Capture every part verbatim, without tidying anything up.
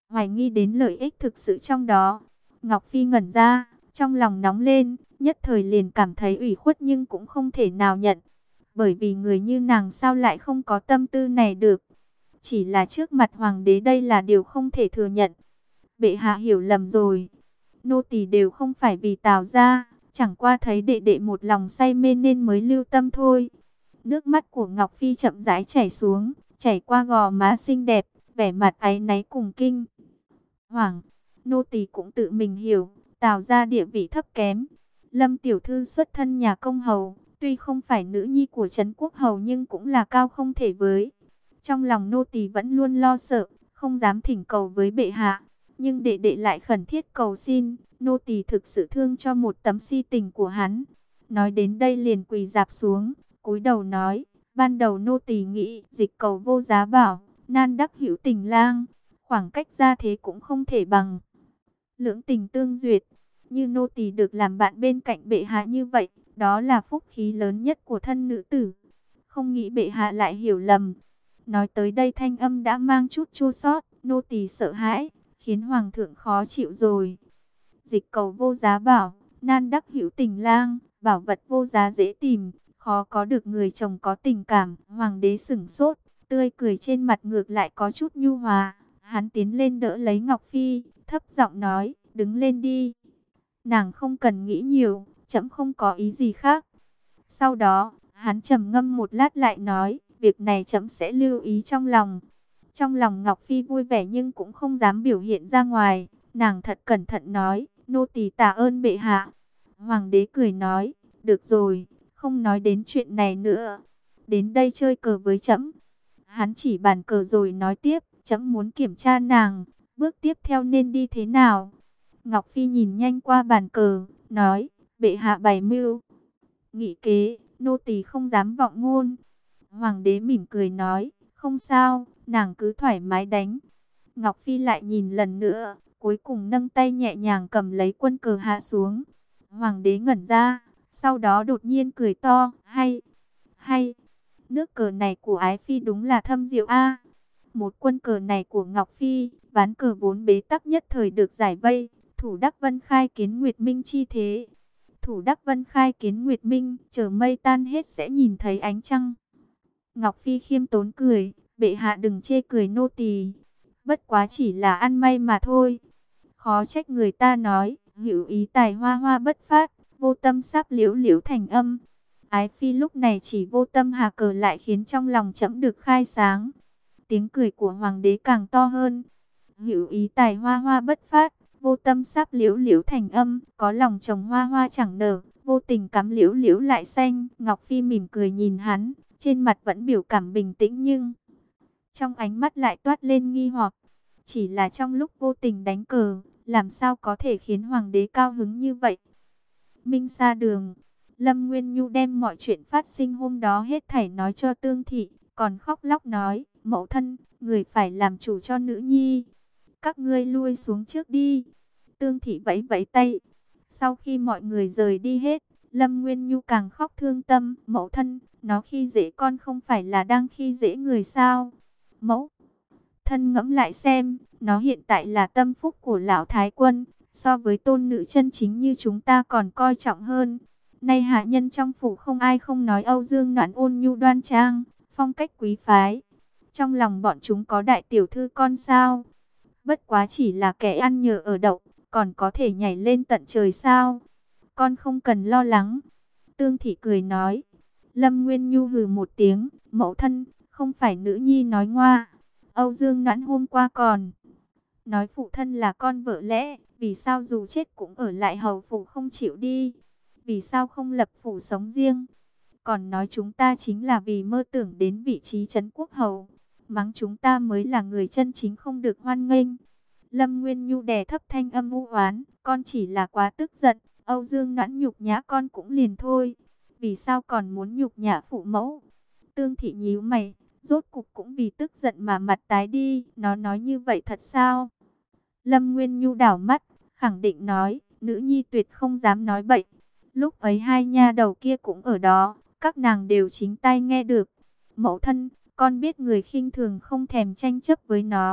hoài nghi đến lợi ích thực sự trong đó. Ngọc Phi ngẩn ra, trong lòng nóng lên, nhất thời liền cảm thấy ủy khuất nhưng cũng không thể nào nhận. Bởi vì người như nàng sao lại không có tâm tư này được. Chỉ là trước mặt hoàng đế đây là điều không thể thừa nhận. Bệ hạ hiểu lầm rồi. Nô tỳ đều không phải vì Tào gia, chẳng qua thấy đệ đệ một lòng say mê nên mới lưu tâm thôi. Nước mắt của Ngọc Phi chậm rãi chảy xuống, chảy qua gò má xinh đẹp, vẻ mặt áy náy cùng kinh hoàng. Nô tỳ cũng tự mình hiểu, Tào gia địa vị thấp kém. Lâm tiểu thư xuất thân nhà công hầu, tuy không phải nữ nhi của Trấn Quốc hầu nhưng cũng là cao không thể với. Trong lòng nô tỳ vẫn luôn lo sợ, không dám thỉnh cầu với bệ hạ, nhưng đệ đệ lại khẩn thiết cầu xin, nô tỳ thực sự thương cho một tấm si tình của hắn. Nói đến đây liền quỳ rạp xuống, cúi đầu nói, ban đầu nô tỳ nghĩ dịch cầu vô giá bảo, nan đắc hữu tình lang, khoảng cách ra thế cũng không thể bằng. Lưỡng tình tương duyệt, như nô tỳ được làm bạn bên cạnh bệ hạ như vậy, đó là phúc khí lớn nhất của thân nữ tử. Không nghĩ bệ hạ lại hiểu lầm. Nói tới đây thanh âm đã mang chút chua xót, nô tỳ sợ hãi, khiến hoàng thượng khó chịu rồi. Dịch cầu vô giá bảo, nan đắc hữu tình lang, bảo vật vô giá dễ tìm, khó có được người chồng có tình cảm. Hoàng đế sửng sốt, tươi cười trên mặt ngược lại có chút nhu hòa. Hắn tiến lên đỡ lấy Ngọc Phi, thấp giọng nói, đứng lên đi. Nàng không cần nghĩ nhiều, trẫm không có ý gì khác. Sau đó, hắn trầm ngâm một lát lại nói, việc này trẫm sẽ lưu ý trong lòng. Trong lòng Ngọc Phi vui vẻ nhưng cũng không dám biểu hiện ra ngoài. Nàng thật cẩn thận nói, nô tỳ tạ ơn bệ hạ. Hoàng đế cười nói, được rồi, không nói đến chuyện này nữa. Đến đây chơi cờ với trẫm. Hắn chỉ bàn cờ rồi nói tiếp, trẫm muốn kiểm tra nàng, bước tiếp theo nên đi thế nào. Ngọc Phi nhìn nhanh qua bàn cờ, nói, bệ hạ bày mưu nghị kế, nô tỳ không dám vọng ngôn. Hoàng đế mỉm cười nói, không sao, nàng cứ thoải mái đánh. Ngọc Phi lại nhìn lần nữa, cuối cùng nâng tay nhẹ nhàng cầm lấy quân cờ hạ xuống. Hoàng đế ngẩn ra, sau đó đột nhiên cười to, hay, hay, nước cờ này của Ái Phi đúng là thâm diệu a. Một quân cờ này của Ngọc Phi, ván cờ vốn bế tắc nhất thời được giải vây, thủ đắc Vân khai kiến Nguyệt Minh chi thế. Thủ đắc Vân khai kiến Nguyệt Minh, chờ mây tan hết sẽ nhìn thấy ánh trăng. Ngọc Phi khiêm tốn cười, bệ hạ đừng chê cười nô tỳ, bất quá chỉ là ăn may mà thôi. Khó trách người ta nói, hữu ý tài hoa hoa bất phát, vô tâm sắp liễu liễu thành âm. Ái Phi lúc này chỉ vô tâm hạ cờ lại khiến trong lòng trẫm được khai sáng. Tiếng cười của hoàng đế càng to hơn. Hữu ý tài hoa hoa bất phát, vô tâm sắp liễu liễu thành âm, có lòng trồng hoa hoa chẳng nở, vô tình cắm liễu liễu lại xanh. Ngọc Phi mỉm cười nhìn hắn, trên mặt vẫn biểu cảm bình tĩnh nhưng trong ánh mắt lại toát lên nghi hoặc. Chỉ là trong lúc vô tình đánh cờ, làm sao có thể khiến hoàng đế cao hứng như vậy. Minh Sa Đường, Lâm Nguyên Nhu đem mọi chuyện phát sinh hôm đó hết thảy nói cho Tương Thị, còn khóc lóc nói, mẫu thân, người phải làm chủ cho nữ nhi. Các ngươi lui xuống trước đi. Tương Thị vẫy vẫy tay. Sau khi mọi người rời đi hết, Lâm Nguyên Nhu càng khóc thương tâm, mẫu thân, nó khi dễ con không phải là đang khi dễ người sao? Mẫu thân ngẫm lại xem, nó hiện tại là tâm phúc của lão thái quân, so với tôn nữ chân chính như chúng ta còn coi trọng hơn. Nay hạ nhân trong phủ không ai không nói Âu Dương Noãn ôn nhu đoan trang, phong cách quý phái. Trong lòng bọn chúng có đại tiểu thư con sao? Bất quá chỉ là kẻ ăn nhờ ở đậu, còn có thể nhảy lên tận trời sao? Con không cần lo lắng. Tương Thị cười nói. Lâm Nguyên Nhu hừ một tiếng, mẫu thân, không phải nữ nhi nói ngoa. Âu Dương Noãn hôm qua còn nói phụ thân là con vợ lẽ, vì sao dù chết cũng ở lại hầu phủ không chịu đi? Vì sao không lập phủ sống riêng? Còn nói chúng ta chính là vì mơ tưởng đến vị trí trấn quốc hầu, mắng chúng ta mới là người chân chính không được hoan nghênh. Lâm Nguyên Nhu đè thấp thanh âm u oán, con chỉ là quá tức giận, Âu Dương Noãn nhục nhã con cũng liền thôi. Vì sao còn muốn nhục nhã phụ mẫu? Tương Thị nhíu mày, rốt cục cũng vì tức giận mà mặt tái đi, nó nói như vậy thật sao? Lâm Nguyên Nhu đảo mắt, khẳng định nói, nữ nhi tuyệt không dám nói bậy. Lúc ấy hai nha đầu kia cũng ở đó, các nàng đều chính tai nghe được. Mẫu thân, con biết người khinh thường không thèm tranh chấp với nó.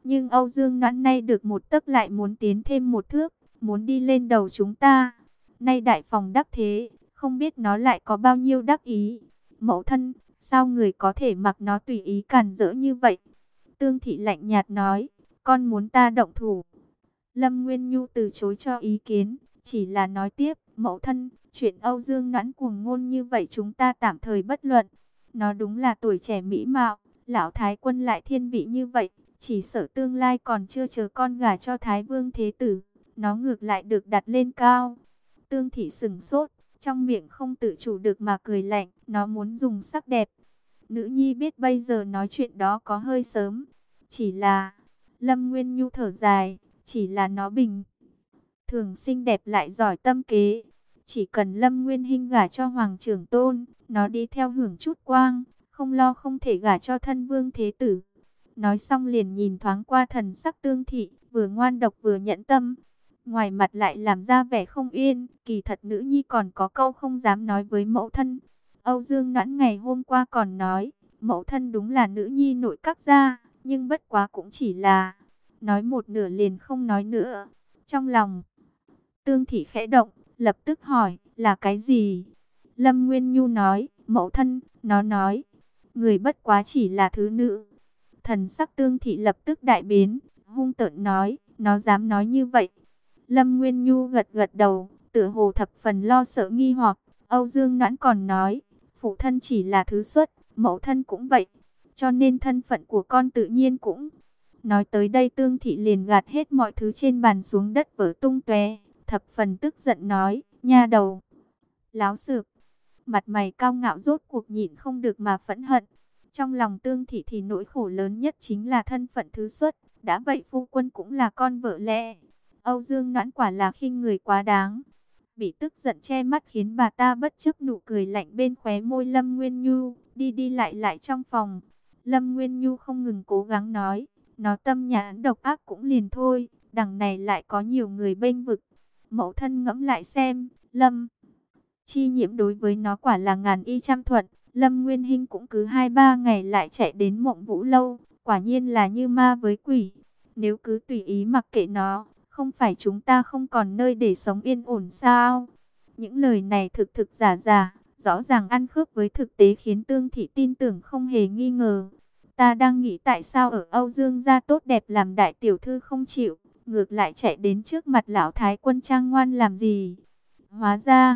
Nhưng Âu Dương Noãn nay được một tấc lại muốn tiến thêm một thước, muốn đi lên đầu chúng ta. Nay đại phòng đắc thế, không biết nó lại có bao nhiêu đắc ý. Mẫu thân, sao người có thể mặc nó tùy ý càn rỡ như vậy? Tương Thị lạnh nhạt nói, con muốn ta động thủ. Lâm Nguyên Nhu từ chối cho ý kiến, chỉ là nói tiếp, mẫu thân, chuyện Âu Dương Noãn cuồng ngôn như vậy chúng ta tạm thời bất luận. Nó đúng là tuổi trẻ mỹ mạo, lão thái quân lại thiên vị như vậy, chỉ sợ tương lai còn chưa chờ con gả cho Thái Vương Thế Tử, nó ngược lại được đặt lên cao. Tương Thị sừng sốt, trong miệng không tự chủ được mà cười lạnh, nó muốn dùng sắc đẹp. Nữ nhi biết bây giờ nói chuyện đó có hơi sớm, chỉ là, Lâm Nguyên Nhu thở dài, chỉ là nó bình thường xinh đẹp lại giỏi tâm kế. Chỉ cần Lâm Nguyên Hinh gả cho Hoàng Trưởng Tôn, nó đi theo hưởng chút quang, không lo không thể gả cho thân Vương Thế Tử. Nói xong liền nhìn thoáng qua thần sắc Tương Thị, vừa ngoan độc vừa nhẫn tâm. Ngoài mặt lại làm ra vẻ không yên, kỳ thật nữ nhi còn có câu không dám nói với mẫu thân. Âu Dương Noãn ngày hôm qua còn nói, mẫu thân đúng là nữ nhi nội các gia, nhưng bất quá cũng chỉ là nói một nửa liền không nói nữa. Trong lòng Tương Thị khẽ động, lập tức hỏi, là cái gì? Lâm Nguyên Nhu nói, mẫu thân, nó nói, người bất quá chỉ là thứ nữ. Thần sắc Tương Thị lập tức đại biến, hung tợn nói, nó dám nói như vậy. Lâm Nguyên Nhu gật gật đầu, tựa hồ thập phần lo sợ nghi hoặc. Âu Dương Noãn còn nói, phụ thân chỉ là thứ xuất, mẫu thân cũng vậy, cho nên thân phận của con tự nhiên cũng. Nói tới đây Tương Thị liền gạt hết mọi thứ trên bàn xuống đất vỡ tung tóe, thập phần tức giận nói, nha đầu, láo xược. Mặt mày cao ngạo rốt cuộc nhịn không được mà phẫn hận. Trong lòng Tương Thị thì nỗi khổ lớn nhất chính là thân phận thứ xuất, đã vậy phu quân cũng là con vợ lẽ. Âu Dương Noãn quả là khinh người quá đáng. Bị tức giận che mắt khiến bà ta bất chấp nụ cười lạnh bên khóe môi Lâm Nguyên Nhu, đi đi lại lại trong phòng. Lâm Nguyên Nhu không ngừng cố gắng nói, nó tâm nhãn độc ác cũng liền thôi, đằng này lại có nhiều người bênh vực. Mẫu thân ngẫm lại xem, Lâm Chi Nhiễm đối với nó quả là ngàn y trăm thuận. Lâm Nguyên Hinh cũng cứ hai ba ngày lại chạy đến Mộng Vũ Lâu, quả nhiên là như ma với quỷ. Nếu cứ tùy ý mặc kệ nó, không phải chúng ta không còn nơi để sống yên ổn sao? Những lời này thực thực giả giả, rõ ràng ăn khớp với thực tế khiến Tương Thị tin tưởng không hề nghi ngờ. Ta đang nghĩ tại sao ở Âu Dương gia tốt đẹp làm đại tiểu thư không chịu, ngược lại chạy đến trước mặt lão thái quân trang ngoan làm gì? Hóa ra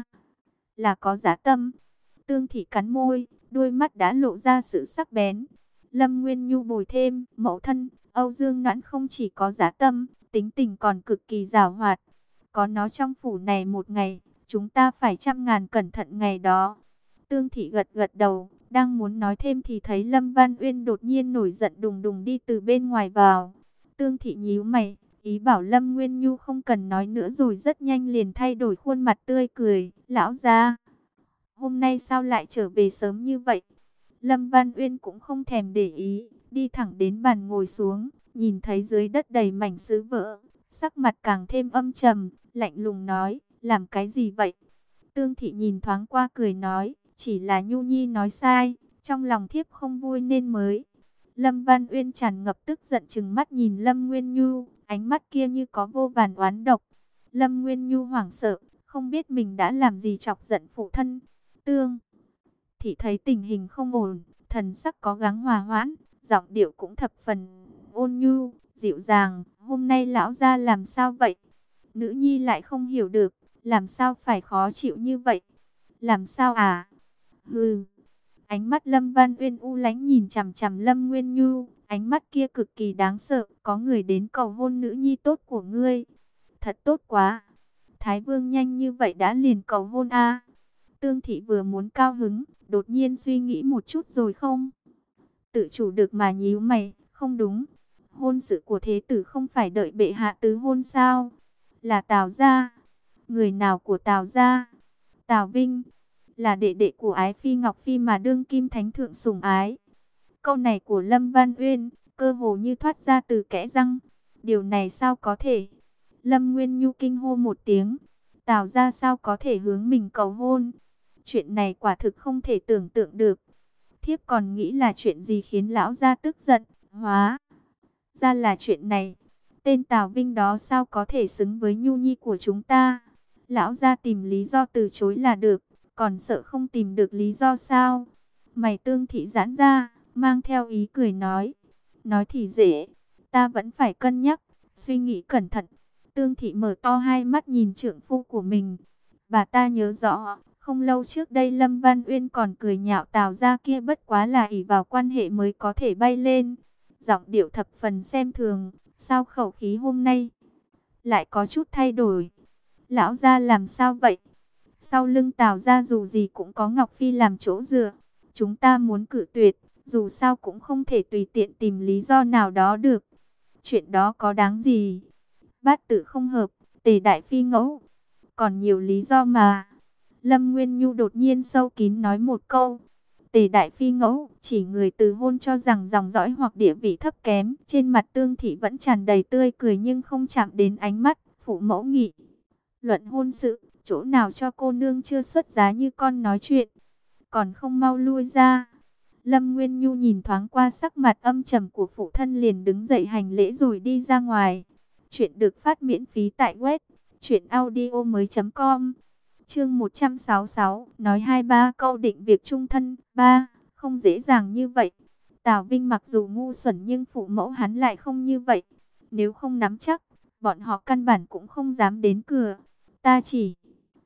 là có dã tâm. Tương Thị cắn môi, đôi mắt đã lộ ra sự sắc bén. Lâm Nguyên Nhu bồi thêm, mẫu thân, Âu Dương Noãn không chỉ có dã tâm, tính tình còn cực kỳ giàu hoạt. Có nó trong phủ này một ngày, chúng ta phải trăm ngàn cẩn thận ngày đó. Tương Thị gật gật đầu, đang muốn nói thêm thì thấy Lâm Văn Uyên đột nhiên nổi giận đùng đùng đi từ bên ngoài vào. Tương Thị nhíu mày, ý bảo Lâm Nguyên Nhu không cần nói nữa rồi rất nhanh liền thay đổi khuôn mặt tươi cười. Lão gia, hôm nay sao lại trở về sớm như vậy? Lâm Văn Uyên cũng không thèm để ý, đi thẳng đến bàn ngồi xuống, nhìn thấy dưới đất đầy mảnh sứ vỡ, sắc mặt càng thêm âm trầm, lạnh lùng nói, làm cái gì vậy? Tương Thị nhìn thoáng qua cười nói, chỉ là Nhu Nhi nói sai, trong lòng thiếp không vui nên mới. Lâm Văn Uyên tràn ngập tức giận trừng mắt nhìn Lâm Nguyên Nhu, ánh mắt kia như có vô vàn oán độc. Lâm Nguyên Nhu hoảng sợ, không biết mình đã làm gì chọc giận phụ thân. Tương Thị thấy tình hình không ổn, thần sắc có gắng hòa hoãn, giọng điệu cũng thập phần ôn nhu, dịu dàng. Hôm nay lão gia làm sao vậy? Nữ nhi lại không hiểu được, làm sao phải khó chịu như vậy? Làm sao à? Hừ. Ánh mắt Lâm Văn Uyên u lánh nhìn chằm chằm Lâm Nguyên Nhu, ánh mắt kia cực kỳ đáng sợ. Có người đến cầu hôn nữ nhi tốt của ngươi, thật tốt quá. Thái Vương nhanh như vậy đã liền cầu hôn a? À? Tương Thị vừa muốn cao hứng, đột nhiên suy nghĩ một chút rồi không tự chủ được mà nhíu mày. Không đúng, hôn sự của thế tử không phải đợi bệ hạ tứ hôn sao? Là Tào gia. Người nào của Tào gia? Tào Vinh, là đệ đệ của Ái Phi Ngọc Phi mà đương kim thánh thượng sủng ái. Câu này của Lâm Văn Uyên cơ hồ như thoát ra từ kẽ răng. Điều này sao có thể? Lâm Nguyên Nhu kinh hô một tiếng. Tào gia sao có thể hướng mình cầu hôn? Chuyện này quả thực không thể tưởng tượng được. Thiếp còn nghĩ là chuyện gì khiến lão gia tức giận. Hóa Ra là chuyện này. Tên Tào Vinh đó sao có thể xứng với Nhu Nhi của chúng ta? Lão gia tìm lý do từ chối là được, còn sợ không tìm được lý do sao? Mày Tương Thị giãn ra, mang theo ý cười nói. Nói thì dễ, ta vẫn phải cân nhắc, suy nghĩ cẩn thận. Tương Thị mở to hai mắt nhìn trượng phu của mình. Bà ta nhớ rõ, không lâu trước đây Lâm Văn Uyên còn cười nhạo Tào gia kia bất quá là ỷ vào quan hệ mới có thể bay lên. Giọng điệu thập phần xem thường, sao khẩu khí hôm nay lại có chút thay đổi? Lão gia làm sao vậy? Sau lưng Tào gia dù gì cũng có Ngọc Phi làm chỗ dựa. Chúng ta muốn cự tuyệt, dù sao cũng không thể tùy tiện tìm lý do nào đó được. Chuyện đó có đáng gì? Bát tự không hợp, Tề đại phi ngẫu. Còn nhiều lý do mà. Lâm Nguyên Nhu đột nhiên sâu kín nói một câu. Tề đại phi ngẫu, chỉ người từ hôn cho rằng dòng dõi hoặc địa vị thấp kém. Trên mặt Tương Thị vẫn tràn đầy tươi cười nhưng không chạm đến ánh mắt phụ mẫu nghị luận hôn sự. Chỗ nào cho cô nương chưa xuất giá như con nói chuyện, còn không mau lui ra. Lâm Nguyên Nhu nhìn thoáng qua sắc mặt âm trầm của phụ thân liền đứng dậy hành lễ rồi đi ra ngoài. Chuyện được phát miễn phí tại web truyện audio mới chấm com. Chương một trăm sáu mươi sáu, nói hai ba câu định việc chung thân. Ba, không dễ dàng như vậy. Tào Vinh mặc dù ngu xuẩn nhưng phụ mẫu hắn lại không như vậy. Nếu không nắm chắc, bọn họ căn bản cũng không dám đến cửa. Ta chỉ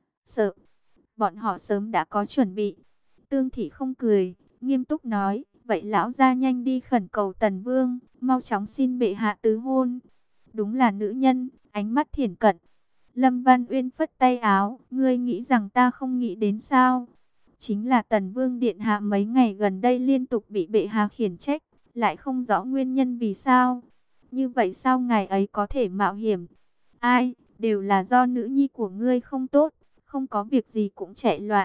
sợ bọn họ sớm đã có chuẩn bị. Tương Thị không cười, nghiêm túc nói, vậy lão gia nhanh đi khẩn cầu Tần Vương, mau chóng xin bệ hạ tứ hôn. Đúng là nữ nhân, ánh mắt thiển cận. Lâm Văn Uyên phất tay áo, ngươi nghĩ rằng ta không nghĩ đến sao? Chính là Tần Vương điện hạ mấy ngày gần đây liên tục bị bệ hạ khiển trách, lại không rõ nguyên nhân vì sao. Như vậy sao ngài ấy có thể mạo hiểm? Ai, đều là do nữ nhi của ngươi không tốt, không có việc gì cũng chạy loạn.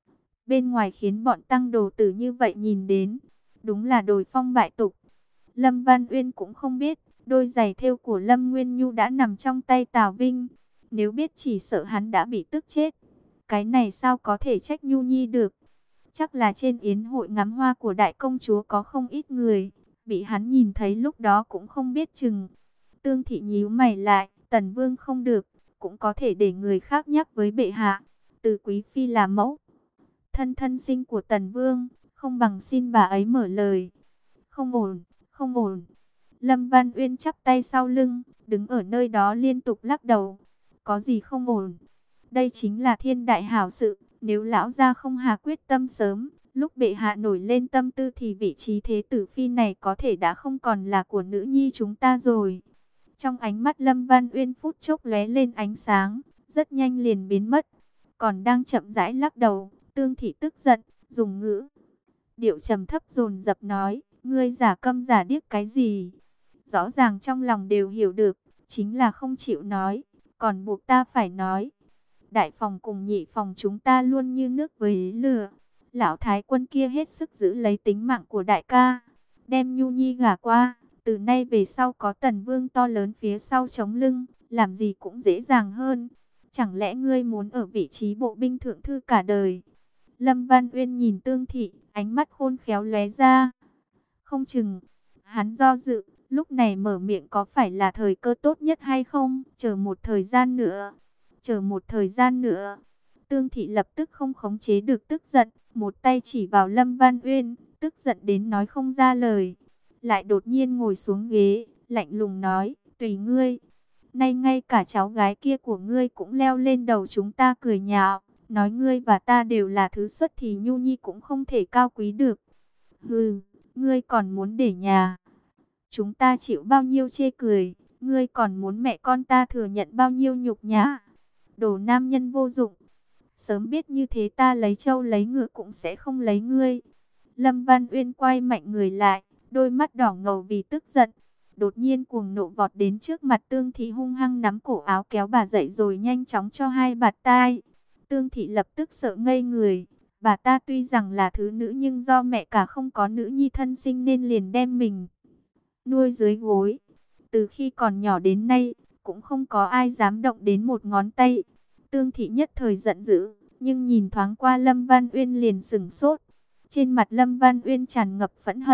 Bên ngoài khiến bọn tăng đồ tử như vậy nhìn đến, đúng là đồi phong bại tục. Lâm Văn Uyên cũng không biết, đôi giày thêu của Lâm Nguyên Nhu đã nằm trong tay Tào Vinh. Nếu biết chỉ sợ hắn đã bị tức chết. Cái này sao có thể trách Nhu Nhi được? Chắc là trên yến hội ngắm hoa của đại công chúa có không ít người, bị hắn nhìn thấy lúc đó cũng không biết chừng. Tương Thị nhíu mày lại, Tần Vương không được, cũng có thể để người khác nhắc với bệ hạ. Từ Quý Phi là mẫu thân thân sinh của Tần Vương, không bằng xin bà ấy mở lời. Không ổn, không ổn. Lâm Văn Uyên chắp tay sau lưng, đứng ở nơi đó liên tục lắc đầu. Có gì không ổn? Đây chính là thiên đại hảo sự, nếu lão gia không hà quyết tâm sớm, lúc bệ hạ nổi lên tâm tư thì vị trí thế tử phi này có thể đã không còn là của nữ nhi chúng ta rồi. Trong ánh mắt Lâm Văn Uyên phút chốc lóe lên ánh sáng, rất nhanh liền biến mất. Còn đang chậm rãi lắc đầu, Tương Thị tức giận, dùng ngữ điệu trầm thấp dồn dập nói, ngươi giả câm giả điếc cái gì? Rõ ràng trong lòng đều hiểu được, chính là không chịu nói, còn buộc ta phải nói. Đại phòng cùng nhị phòng chúng ta luôn như nước với lửa. Lão thái quân kia hết sức giữ lấy tính mạng của đại ca, đem Nhu Nhi gả qua. Từ nay về sau có Tần Vương to lớn phía sau chống lưng, làm gì cũng dễ dàng hơn. Chẳng lẽ ngươi muốn ở vị trí bộ binh thượng thư cả đời? Lâm Văn Uyên nhìn Tương Thị, ánh mắt khôn khéo lóe ra. Không chừng, hắn do dự, lúc này mở miệng có phải là thời cơ tốt nhất hay không? Chờ một thời gian nữa, chờ một thời gian nữa. Tương Thị lập tức không khống chế được tức giận, một tay chỉ vào Lâm Văn Uyên, tức giận đến nói không ra lời. Lại đột nhiên ngồi xuống ghế, lạnh lùng nói, tùy ngươi. Nay ngay cả cháu gái kia của ngươi cũng leo lên đầu chúng ta cười nhạo, nói ngươi và ta đều là thứ xuất thì Nhu Nhi cũng không thể cao quý được. Hừ, ngươi còn muốn để nhà chúng ta chịu bao nhiêu chê cười, ngươi còn muốn mẹ con ta thừa nhận bao nhiêu nhục nhã. Đồ nam nhân vô dụng, sớm biết như thế ta lấy trâu lấy ngựa cũng sẽ không lấy ngươi. Lâm Văn Uyên quay mạnh người lại, đôi mắt đỏ ngầu vì tức giận. Đột nhiên cuồng nộ vọt đến trước mặt Tương Thị hung hăng nắm cổ áo kéo bà dậy rồi nhanh chóng cho hai bạt tai. Tương Thị lập tức sợ ngây người. Bà ta tuy rằng là thứ nữ nhưng do mẹ cả không có nữ nhi thân sinh nên liền đem mình nuôi dưới gối. Từ khi còn nhỏ đến nay, cũng không có ai dám động đến một ngón tay. Tương Thị nhất thời giận dữ, nhưng nhìn thoáng qua Lâm Văn Uyên liền sửng sốt. Trên mặt Lâm Văn Uyên tràn ngập phẫn hận.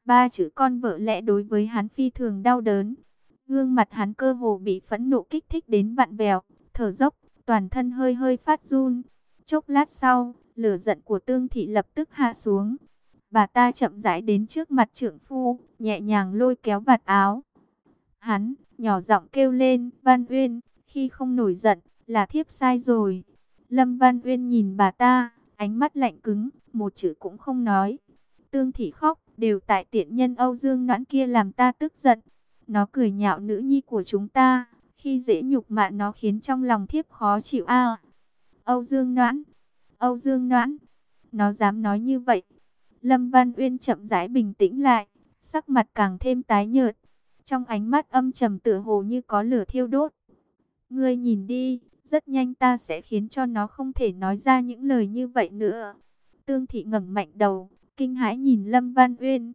Ba chữ con vợ lẽ đối với hắn phi thường đau đớn. Gương mặt hắn cơ hồ bị phẫn nộ kích thích đến vặn vẹo, thở dốc, toàn thân hơi hơi phát run. Chốc lát sau, lửa giận của Tương Thị lập tức hạ xuống. Bà ta chậm rãi đến trước mặt trượng phu, nhẹ nhàng lôi kéo vạt áo hắn, nhỏ giọng kêu lên, Văn Uyên, khi không nổi giận, là thiếp sai rồi. Lâm Văn Uyên nhìn bà ta, ánh mắt lạnh cứng, một chữ cũng không nói. Tương Thị khóc, đều tại tiện nhân Âu Dương Noãn kia làm ta tức giận. Nó cười nhạo nữ nhi của chúng ta, khi dễ nhục mạ nó khiến trong lòng thiếp khó chịu a. Âu Dương Noãn, Âu Dương Noãn, nó dám nói như vậy. Lâm Văn Uyên chậm rãi bình tĩnh lại, sắc mặt càng thêm tái nhợt. Trong ánh mắt âm trầm tựa hồ như có lửa thiêu đốt. Ngươi nhìn đi, rất nhanh ta sẽ khiến cho nó không thể nói ra những lời như vậy nữa. Tương Thị ngẩng mạnh đầu, kinh hãi nhìn Lâm Văn Uyên.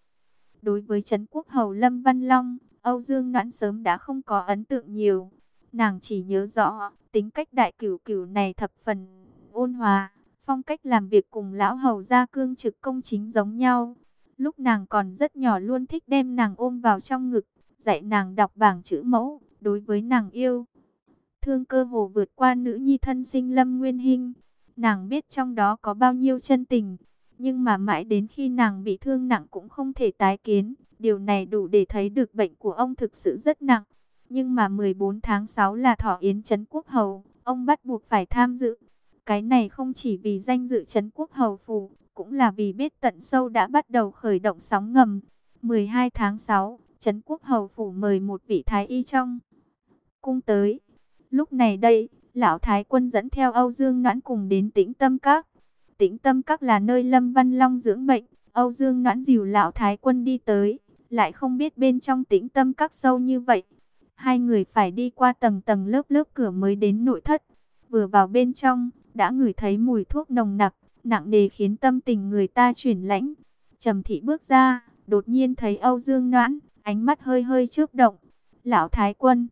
Đối với Trấn Quốc Hầu Lâm Văn Long, Âu Dương Noãn sớm đã không có ấn tượng nhiều. Nàng chỉ nhớ rõ, tính cách đại cửu cửu này thập phần ôn hòa, phong cách làm việc cùng lão hầu gia cương trực công chính giống nhau. Lúc nàng còn rất nhỏ luôn thích đem nàng ôm vào trong ngực, dạy nàng đọc bảng chữ mẫu, đối với nàng yêu thương cơ hồ vượt qua nữ nhi thân sinh Lâm Nguyên Hinh. Nàng biết trong đó có bao nhiêu chân tình, nhưng mà mãi đến khi nàng bị thương nặng cũng không thể tái kiến. Điều này đủ để thấy được bệnh của ông thực sự rất nặng. Nhưng mà mười bốn tháng sáu là thọ yến Trấn Quốc Hầu, ông bắt buộc phải tham dự. Cái này không chỉ vì danh dự Trấn Quốc Hầu phủ, cũng là vì biết tận sâu đã bắt đầu khởi động sóng ngầm. mười hai tháng sáu, Trấn Quốc Hầu phủ mời một vị thái y trong cung tới. Lúc này đây, lão thái quân dẫn theo Âu Dương Noãn cùng đến Tĩnh Tâm Các. Tĩnh Tâm Các là nơi Lâm Văn Long dưỡng bệnh. Âu Dương Noãn dìu lão thái quân đi tới, lại không biết bên trong Tĩnh Tâm Các sâu như vậy. Hai người phải đi qua tầng tầng lớp lớp cửa mới đến nội thất. Vừa vào bên trong, đã ngửi thấy mùi thuốc nồng nặc, nặng nề khiến tâm tình người ta chuyển lãnh. Trầm Thị bước ra, đột nhiên thấy Âu Dương Noãn, ánh mắt hơi hơi chớp động. Lão thái quân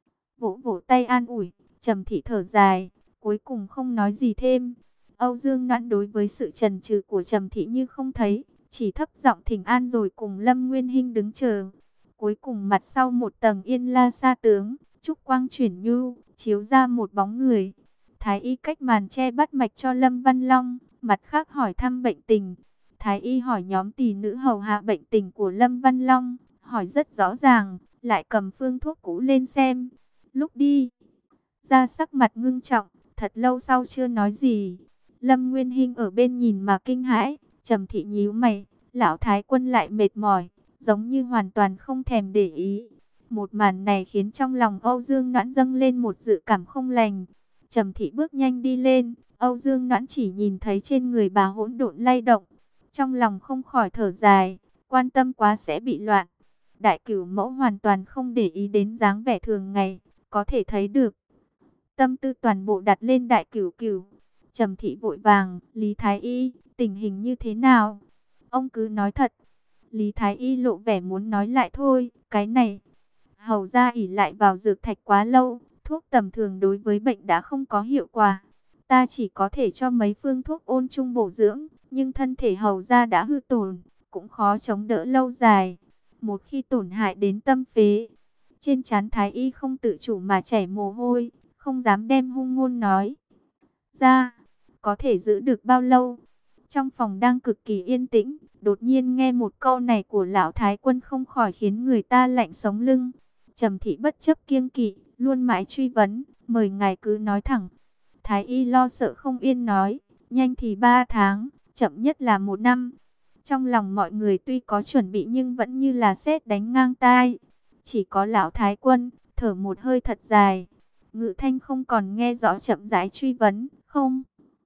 vỗ vỗ tay an ủi. Trầm Thị thở dài, cuối cùng không nói gì thêm. Âu Dương Noãn đối với sự chần chừ của Trầm Thị như không thấy, chỉ thấp giọng thỉnh an rồi cùng Lâm Nguyên Hinh đứng chờ. Cuối cùng mặt sau một tầng yên la sa tướng, trúc quang chuyển nhu, chiếu ra một bóng người. Thái y cách màn che bắt mạch cho Lâm Văn Long, mặt khác hỏi thăm bệnh tình. Thái y hỏi nhóm tỷ nữ hầu hạ bệnh tình của Lâm Văn Long, hỏi rất rõ ràng, lại cầm phương thuốc cũ lên xem. Lúc đi ra sắc mặt ngưng trọng, thật lâu sau chưa nói gì. Lâm Nguyên Hinh ở bên nhìn mà kinh hãi. Trầm Thị nhíu mày, lão thái quân lại mệt mỏi, giống như hoàn toàn không thèm để ý. Một màn này khiến trong lòng Âu Dương Noãn dâng lên một dự cảm không lành. Trầm Thị bước nhanh đi lên, Âu Dương Noãn chỉ nhìn thấy trên người bà hỗn độn lay động, trong lòng không khỏi thở dài, quan tâm quá sẽ bị loạn. Đại cửu mẫu hoàn toàn không để ý đến dáng vẻ thường ngày, có thể thấy được tâm tư toàn bộ đặt lên đại cửu cửu. Trầm Thị vội vàng, Lý Thái Y, tình hình như thế nào? Ông cứ nói thật. Lý Thái Y lộ vẻ muốn nói lại thôi, cái này, hầu ra ỷ lại vào dược thạch quá lâu, thuốc tầm thường đối với bệnh đã không có hiệu quả. Ta chỉ có thể cho mấy phương thuốc ôn chung bổ dưỡng, nhưng thân thể hầu ra đã hư tổn, cũng khó chống đỡ lâu dài. Một khi tổn hại đến tâm phế, trên trán Thái Y không tự chủ mà chảy mồ hôi, không dám đem hung ngôn nói ra. Có thể giữ được bao lâu? Trong phòng đang cực kỳ yên tĩnh, đột nhiên nghe một câu này của lão thái quân không khỏi khiến người ta lạnh sống lưng. Trầm Thị bất chấp kiêng kỵ, luôn mãi truy vấn, mời ngài cứ nói thẳng. Thái y lo sợ không yên nói, nhanh thì ba tháng, chậm nhất là một năm. Trong lòng mọi người tuy có chuẩn bị nhưng vẫn như là sét đánh ngang tai. Chỉ có lão thái quân thở một hơi thật dài. Ngự thanh không còn nghe rõ, chậm rãi truy vấn, không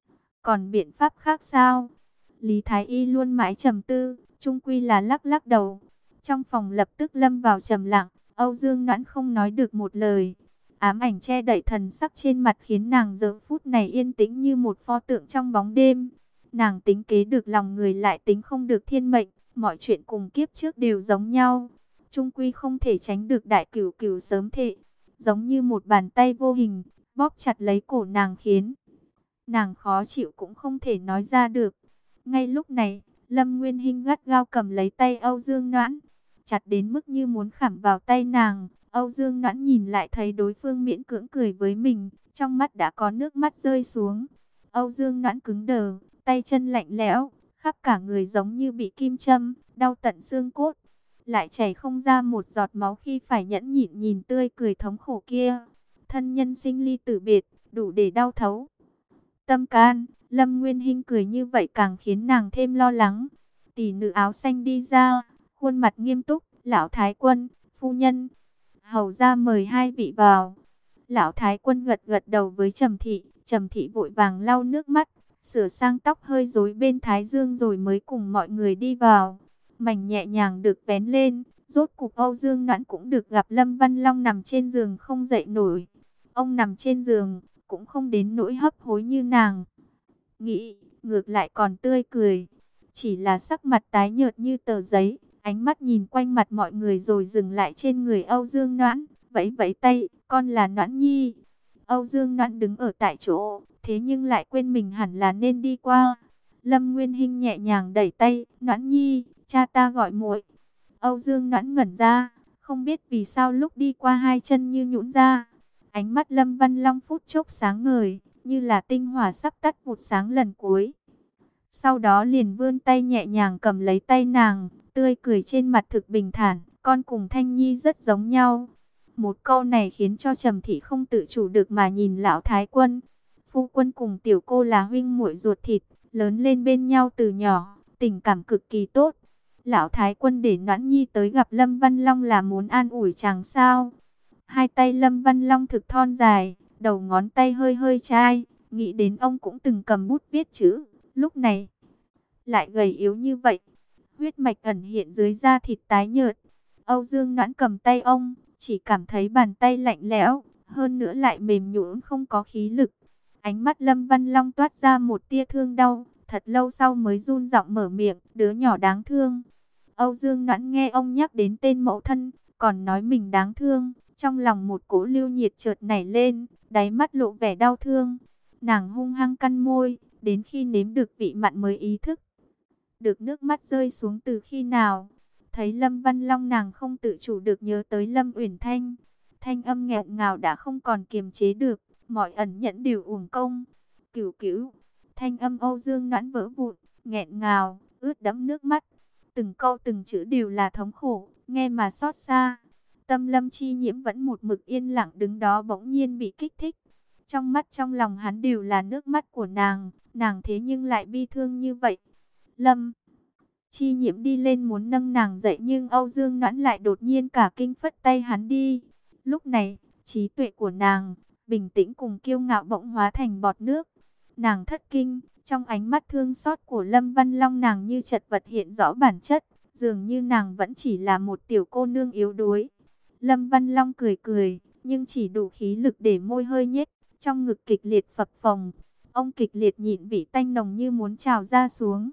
còn biện pháp khác sao? Lý Thái Y luôn mãi trầm tư, chung quy là lắc lắc đầu. Trong phòng lập tức lâm vào trầm lặng. Âu Dương Noãn không nói được một lời. Ám ảnh che đậy thần sắc trên mặt khiến nàng giờ phút này yên tĩnh như một pho tượng trong bóng đêm. Nàng tính kế được lòng người lại tính không được thiên mệnh. Mọi chuyện cùng kiếp trước đều giống nhau. Chung quy không thể tránh được đại cửu cửu sớm thệ. Giống như một bàn tay vô hình, bóp chặt lấy cổ nàng khiến nàng khó chịu cũng không thể nói ra được. Ngay lúc này, Lâm Nguyên Hinh gắt gao cầm lấy tay Âu Dương Noãn, chặt đến mức như muốn khảm vào tay nàng. Âu Dương Noãn nhìn lại thấy đối phương miễn cưỡng cười với mình, trong mắt đã có nước mắt rơi xuống. Âu Dương Noãn cứng đờ, tay chân lạnh lẽo, khắp cả người giống như bị kim châm, đau tận xương cốt. Lại chảy không ra một giọt máu khi phải nhẫn nhịn nhìn tươi cười thống khổ kia. Thân nhân sinh ly tử biệt, đủ để đau thấu tâm can. Lâm Nguyên Hinh cười như vậy càng khiến nàng thêm lo lắng. Tỷ nữ áo xanh đi ra, khuôn mặt nghiêm túc. Lão Thái Quân, phu nhân, hầu ra mời hai vị vào. Lão Thái Quân gật gật đầu với Trầm Thị. Trầm Thị vội vàng lau nước mắt, sửa sang tóc hơi rối bên thái dương rồi mới cùng mọi người đi vào. Mảnh nhẹ nhàng được vén lên, rốt cục Âu Dương Noãn cũng được gặp Lâm Văn Long nằm trên giường không dậy nổi. Ông nằm trên giường, cũng không đến nỗi hấp hối như nàng nghĩ, ngược lại còn tươi cười. Chỉ là sắc mặt tái nhợt như tờ giấy, ánh mắt nhìn quanh mặt mọi người rồi dừng lại trên người Âu Dương Noãn, vẫy vẫy tay, con là Noãn Nhi. Âu Dương Noãn đứng ở tại chỗ, thế nhưng lại quên mình hẳn là nên đi qua. Lâm Nguyên Hinh nhẹ nhàng đẩy tay, Noãn Nhi, cha ta gọi muội. Âu Dương Noãn ngẩn ra, không biết vì sao lúc đi qua hai chân như nhũn ra. Ánh mắt Lâm Văn Long phút chốc sáng ngời, như là tinh hỏa sắp tắt vụt sáng lần cuối. Sau đó liền vươn tay nhẹ nhàng cầm lấy tay nàng, tươi cười trên mặt thực bình thản, con cùng Thanh Nhi rất giống nhau. Một câu này khiến cho Trầm Thị không tự chủ được mà nhìn Lão Thái Quân. Phu quân cùng tiểu cô là huynh muội ruột thịt, lớn lên bên nhau từ nhỏ, tình cảm cực kỳ tốt. Lão Thái Quân để Noãn Nhi tới gặp Lâm Văn Long là muốn an ủi chàng sao? Hai tay Lâm Văn Long thực thon dài, đầu ngón tay hơi hơi chai, nghĩ đến ông cũng từng cầm bút viết chữ, lúc này lại gầy yếu như vậy, huyết mạch ẩn hiện dưới da thịt tái nhợt. Âu Dương Noãn cầm tay ông, chỉ cảm thấy bàn tay lạnh lẽo, hơn nữa lại mềm nhũn không có khí lực. Ánh mắt Lâm Văn Long toát ra một tia thương đau, thật lâu sau mới run giọng mở miệng, đứa nhỏ đáng thương. Âu Dương Noãn nghe ông nhắc đến tên mẫu thân, còn nói mình đáng thương, trong lòng một cỗ lưu nhiệt chợt nảy lên, đáy mắt lộ vẻ đau thương. Nàng hung hăng cắn môi, đến khi nếm được vị mặn mới ý thức được nước mắt rơi xuống từ khi nào. Thấy Lâm Văn Long, nàng không tự chủ được nhớ tới Lâm Uyển Thanh. Thanh âm nghẹn ngào đã không còn kiềm chế được, mọi ẩn nhẫn đều uổng công. Cửu cửu, thanh âm Âu Dương Noãn vỡ vụn, nghẹn ngào, ướt đẫm nước mắt. Từng câu từng chữ đều là thống khổ, nghe mà xót xa. Tâm Lâm Chi Nhiễm vẫn một mực yên lặng đứng đó bỗng nhiên bị kích thích. Trong mắt trong lòng hắn đều là nước mắt của nàng, nàng thế nhưng lại bi thương như vậy. Lâm Chi Nhiễm đi lên muốn nâng nàng dậy nhưng Âu Dương Noãn lại đột nhiên cả kinh phất tay hắn đi. Lúc này, trí tuệ của nàng, bình tĩnh cùng kiêu ngạo bỗng hóa thành bọt nước. Nàng thất kinh, trong ánh mắt thương xót của Lâm Văn Long nàng như chật vật hiện rõ bản chất, dường như nàng vẫn chỉ là một tiểu cô nương yếu đuối. Lâm Văn Long cười cười, nhưng chỉ đủ khí lực để môi hơi nhếch, trong ngực kịch liệt phập phồng. Ông kịch liệt nhịn vị tanh nồng như muốn trào ra xuống.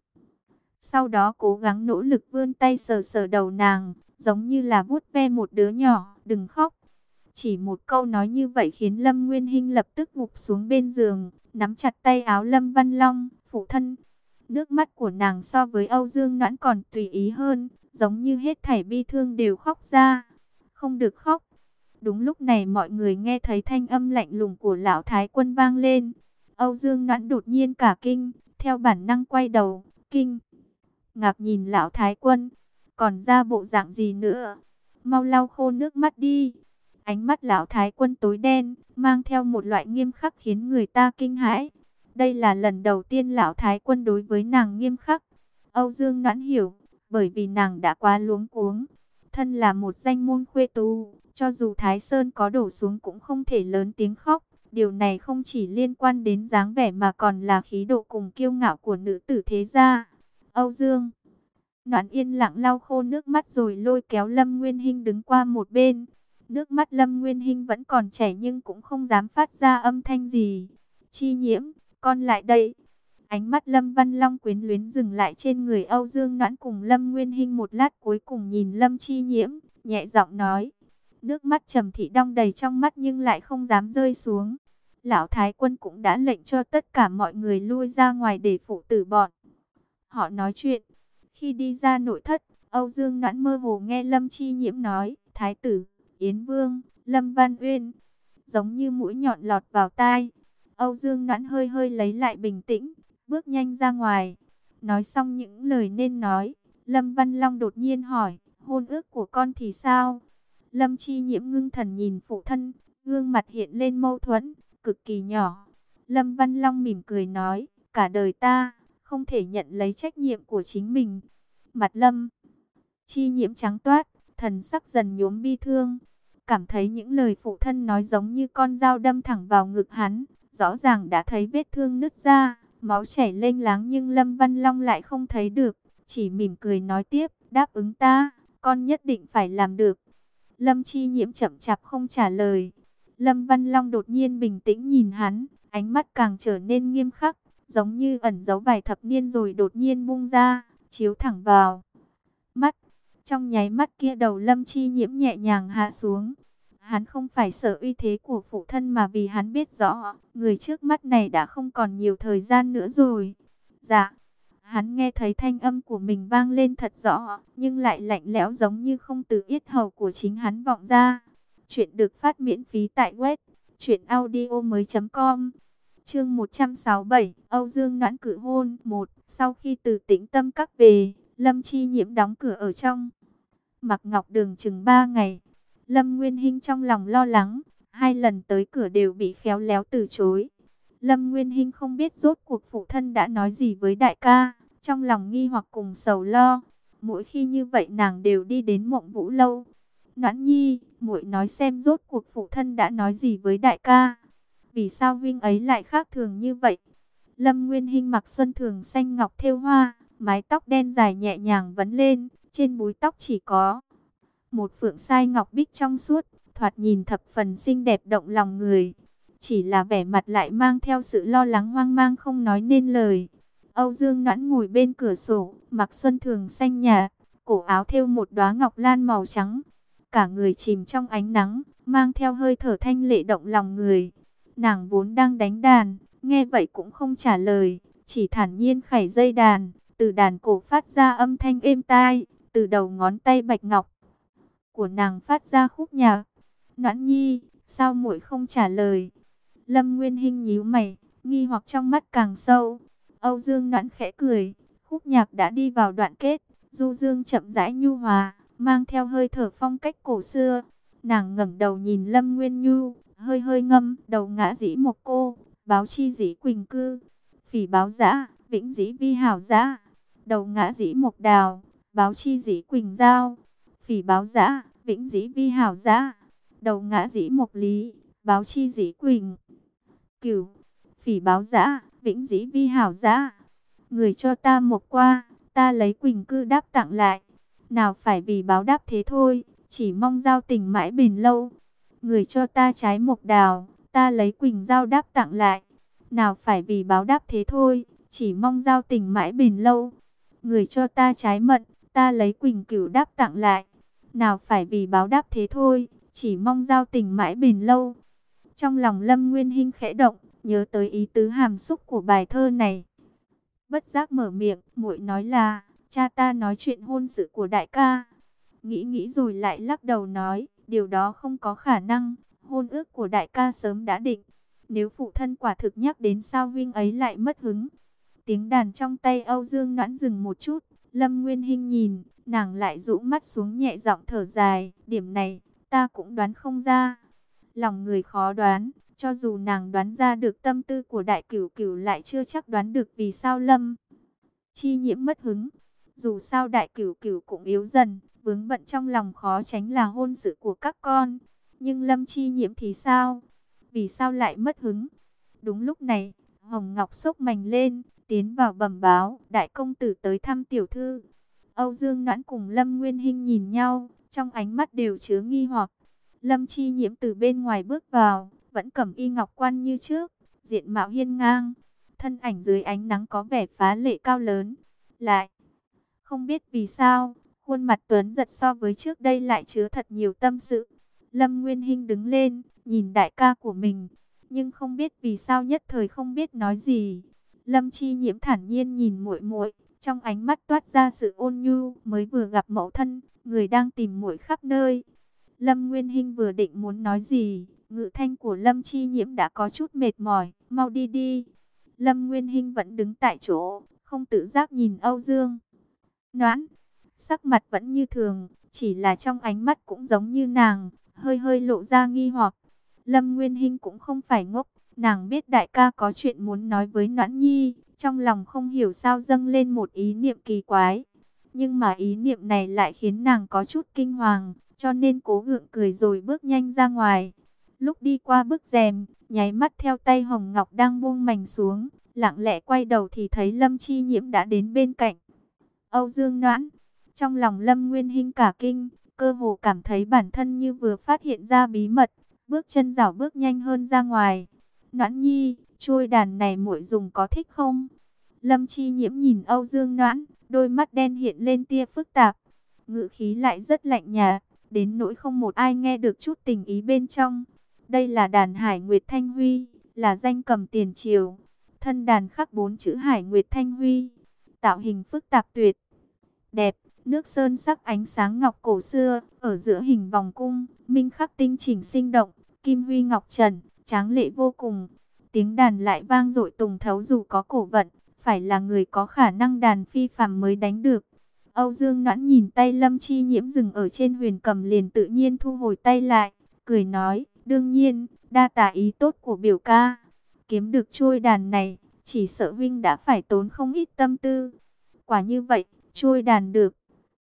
Sau đó cố gắng nỗ lực vươn tay sờ sờ đầu nàng, giống như là vuốt ve một đứa nhỏ, đừng khóc. Chỉ một câu nói như vậy khiến Lâm Nguyên Hinh lập tức gục xuống bên giường, nắm chặt tay áo Lâm Văn Long, phụ thân. Nước mắt của nàng so với Âu Dương Noãn còn tùy ý hơn, giống như hết thảy bi thương đều khóc ra. Không được khóc. Đúng lúc này mọi người nghe thấy thanh âm lạnh lùng của Lão Thái Quân vang lên. Âu Dương Noãn đột nhiên cả kinh, theo bản năng quay đầu, kinh ngạc nhìn Lão Thái Quân, còn ra bộ dạng gì nữa? Mau lau khô nước mắt đi. Ánh mắt Lão Thái Quân tối đen, mang theo một loại nghiêm khắc khiến người ta kinh hãi. Đây là lần đầu tiên Lão Thái Quân đối với nàng nghiêm khắc. Âu Dương Noãn hiểu, bởi vì nàng đã quá luống cuống. Thân là một danh môn khuê tú, cho dù Thái Sơn có đổ xuống cũng không thể lớn tiếng khóc. Điều này không chỉ liên quan đến dáng vẻ mà còn là khí độ cùng kiêu ngạo của nữ tử thế gia. Âu Dương Noãn yên lặng lau khô nước mắt rồi lôi kéo Lâm Nguyên Hinh đứng qua một bên. Nước mắt Lâm Nguyên Hinh vẫn còn chảy nhưng cũng không dám phát ra âm thanh gì. Chi Nhiễm, con lại đây. Ánh mắt Lâm Văn Long quyến luyến dừng lại trên người Âu Dương Noãn cùng Lâm Nguyên Hinh một lát, cuối cùng nhìn Lâm Chi Nhiễm, nhẹ giọng nói. Nước mắt Trầm Thị đong đầy trong mắt nhưng lại không dám rơi xuống. Lão Thái Quân cũng đã lệnh cho tất cả mọi người lui ra ngoài để phụ tử bọn họ nói chuyện. Khi đi ra nội thất, Âu Dương Noãn mơ hồ nghe Lâm Chi Nhiễm nói, Thái tử, Yến Vương, Lâm Văn Uyên, giống như mũi nhọn lọt vào tai. Âu Dương Noãn hơi hơi lấy lại bình tĩnh, bước nhanh ra ngoài. Nói xong những lời nên nói, Lâm Văn Long đột nhiên hỏi, hôn ước của con thì sao? Lâm Chi Nhiễm ngưng thần nhìn phụ thân, gương mặt hiện lên mâu thuẫn, cực kỳ nhỏ. Lâm Văn Long mỉm cười nói, cả đời ta không thể nhận lấy trách nhiệm của chính mình. Mặt Lâm Chi Nhiễm trắng toát, thần sắc dần nhuốm bi thương. Cảm thấy những lời phụ thân nói giống như con dao đâm thẳng vào ngực hắn. Rõ ràng đã thấy vết thương nứt ra, máu chảy lênh láng, nhưng Lâm Văn Long lại không thấy được. Chỉ mỉm cười nói tiếp, đáp ứng ta, con nhất định phải làm được. Lâm Chi Nhiễm chậm chạp không trả lời. Lâm Văn Long đột nhiên bình tĩnh nhìn hắn, ánh mắt càng trở nên nghiêm khắc, giống như ẩn giấu vài thập niên rồi đột nhiên bung ra, chiếu thẳng vào mắt. Trong nháy mắt kia đầu Lâm Chi Nhiễm nhẹ nhàng hạ xuống. Hắn không phải sợ uy thế của phụ thân, mà vì hắn biết rõ, người trước mắt này đã không còn nhiều thời gian nữa rồi. Dạ, hắn nghe thấy thanh âm của mình vang lên thật rõ, nhưng lại lạnh lẽo giống như không từ yết hầu của chính hắn vọng ra. Chuyện được phát miễn phí tại web truyện audio mới chấm com. Chương một trăm sáu mươi bảy, Âu Dương Noãn cử hôn một. Sau khi từ Tĩnh Tâm Các về, Lâm Chi Nhiễm đóng cửa ở trong Mặc Ngọc Đường chừng ba ngày. Lâm Nguyên Hinh trong lòng lo lắng, hai lần tới cửa đều bị khéo léo từ chối. Lâm Nguyên Hinh không biết rốt cuộc phụ thân đã nói gì với đại ca, trong lòng nghi hoặc cùng sầu lo. Mỗi khi như vậy nàng đều đi đến Mộng Vũ lâu. Noãn Nhi, muội nói xem rốt cuộc phụ thân đã nói gì với đại ca. Vì sao huynh ấy lại khác thường như vậy? Lâm Nguyên Hinh mặc xuân thường xanh ngọc thêu hoa, mái tóc đen dài nhẹ nhàng vấn lên, trên búi tóc chỉ có một phượng sai ngọc bích trong suốt, thoạt nhìn thập phần xinh đẹp động lòng người. Chỉ là vẻ mặt lại mang theo sự lo lắng hoang mang không nói nên lời. Âu Dương Noãn ngồi bên cửa sổ, mặc xuân thường xanh nhạt, cổ áo thêu một đóa ngọc lan màu trắng. Cả người chìm trong ánh nắng, mang theo hơi thở thanh lệ động lòng người. Nàng vốn đang đánh đàn, nghe vậy cũng không trả lời, chỉ thản nhiên khẩy dây đàn. Từ đàn cổ phát ra âm thanh êm tai, từ đầu ngón tay bạch ngọc của nàng phát ra khúc nhạc. Noãn Nhi, sao muội không trả lời? Lâm Nguyên Hinh nhíu mày, nghi hoặc trong mắt càng sâu. Âu Dương Noãn khẽ cười, khúc nhạc đã đi vào đoạn kết, du dương chậm rãi nhu hòa, mang theo hơi thở phong cách cổ xưa. Nàng ngẩng đầu nhìn Lâm Nguyên Nhu, hơi hơi ngâm, đầu ngã dĩ một cô, báo chi dĩ quỳnh cư, phỉ báo dã, vĩnh dĩ vi hảo dã. Đầu ngã dĩ mộc đào, báo chi dĩ quỳnh giao, phỉ báo dã, vĩnh dĩ vi hảo dã. Đầu ngã dĩ mộc lý, báo chi dĩ quỳnh cửu, phỉ báo dã, vĩnh dĩ vi hảo dã. Người cho ta mộc qua, ta lấy quỳnh cư đáp tặng lại. Nào phải vì báo đáp thế thôi, chỉ mong giao tình mãi bền lâu. Người cho ta trái mộc đào, ta lấy quỳnh giao đáp tặng lại. Nào phải vì báo đáp thế thôi, chỉ mong giao tình mãi bền lâu. Người cho ta trái mận, ta lấy quỳnh cửu đáp tặng lại. Nào phải vì báo đáp thế thôi, chỉ mong giao tình mãi bền lâu. Trong lòng Lâm Nguyên Hinh khẽ động, nhớ tới ý tứ hàm xúc của bài thơ này. Bất giác mở miệng, muội nói là, cha ta nói chuyện hôn sự của đại ca. Nghĩ nghĩ rồi lại lắc đầu nói, điều đó không có khả năng, hôn ước của đại ca sớm đã định. Nếu phụ thân quả thực nhắc đến sao huynh ấy lại mất hứng. Tiếng đàn trong tay Âu Dương Noãn dừng một chút, Lâm Nguyên Hinh nhìn, nàng lại rũ mắt xuống nhẹ giọng thở dài, điểm này, ta cũng đoán không ra. Lòng người khó đoán, cho dù nàng đoán ra được tâm tư của đại cửu cửu lại chưa chắc đoán được vì sao Lâm Chi Nhiễm mất hứng. Dù sao đại cửu cửu cũng yếu dần, vướng bận trong lòng khó tránh là hôn sự của các con. Nhưng Lâm Chi Nhiễm thì sao? Vì sao lại mất hứng? Đúng lúc này, Hồng Ngọc xốc mành lên, tiến vào bẩm báo, đại công tử tới thăm tiểu thư. Âu Dương Noãn cùng Lâm Nguyên Hinh nhìn nhau, trong ánh mắt đều chứa nghi hoặc. Lâm Chi Nhiễm từ bên ngoài bước vào, vẫn cẩm y ngọc quan như trước, diện mạo hiên ngang, thân ảnh dưới ánh nắng có vẻ phá lệ cao lớn. Lại, không biết vì sao, khuôn mặt tuấn giật so với trước đây lại chứa thật nhiều tâm sự. Lâm Nguyên Hinh đứng lên, nhìn đại ca của mình, nhưng không biết vì sao nhất thời không biết nói gì. Lâm Chi Nhiễm thản nhiên nhìn muội muội, trong ánh mắt toát ra sự ôn nhu. Mới vừa gặp mẫu thân, người đang tìm muội khắp nơi. Lâm Nguyên Hinh vừa định muốn nói gì, ngữ thanh của Lâm Chi Nhiễm đã có chút mệt mỏi, mau đi đi. Lâm Nguyên Hinh vẫn đứng tại chỗ, không tự giác nhìn Âu Dương Noãn, sắc mặt vẫn như thường, chỉ là trong ánh mắt cũng giống như nàng, hơi hơi lộ ra nghi hoặc. Lâm Nguyên Hinh cũng không phải ngốc, nàng biết đại ca có chuyện muốn nói với Noãn Nhi, trong lòng không hiểu sao dâng lên một ý niệm kỳ quái. Nhưng mà ý niệm này lại khiến nàng có chút kinh hoàng, cho nên cố gượng cười rồi bước nhanh ra ngoài. Lúc đi qua bức rèm, nháy mắt theo tay Hồng Ngọc đang buông mành xuống, lặng lẽ quay đầu thì thấy Lâm Chi Nhiễm đã đến bên cạnh Âu Dương Noãn. Trong lòng Lâm Nguyên Hinh cả kinh, cơ hồ cảm thấy bản thân như vừa phát hiện ra bí mật, bước chân rảo bước nhanh hơn ra ngoài. Noãn Nhi, chuôi đàn này muội dùng có thích không? Lâm Chi Nhiễm nhìn Âu Dương Noãn, đôi mắt đen hiện lên tia phức tạp, ngữ khí lại rất lạnh nhạt, đến nỗi không một ai nghe được chút tình ý bên trong. Đây là đàn Hải Nguyệt Thanh Huy, là danh cầm tiền triều. Thân đàn khắc bốn chữ Hải Nguyệt Thanh Huy, tạo hình phức tạp tuyệt đẹp, nước sơn sắc ánh sáng ngọc cổ xưa, ở giữa hình vòng cung, minh khắc tinh chỉnh sinh động, kim huy ngọc trần, tráng lệ vô cùng. Tiếng đàn lại vang dội tùng thấu dù có cổ vận, phải là người có khả năng đàn phi phàm mới đánh được. Âu Dương Noãn nhìn tay Lâm Chi Nhiễm dừng ở trên huyền cầm liền tự nhiên thu hồi tay lại, cười nói, đương nhiên, đa tạ ý tốt của biểu ca. Kiếm được trôi đàn này, chỉ sợ huynh đã phải tốn không ít tâm tư. Quả như vậy, trôi đàn được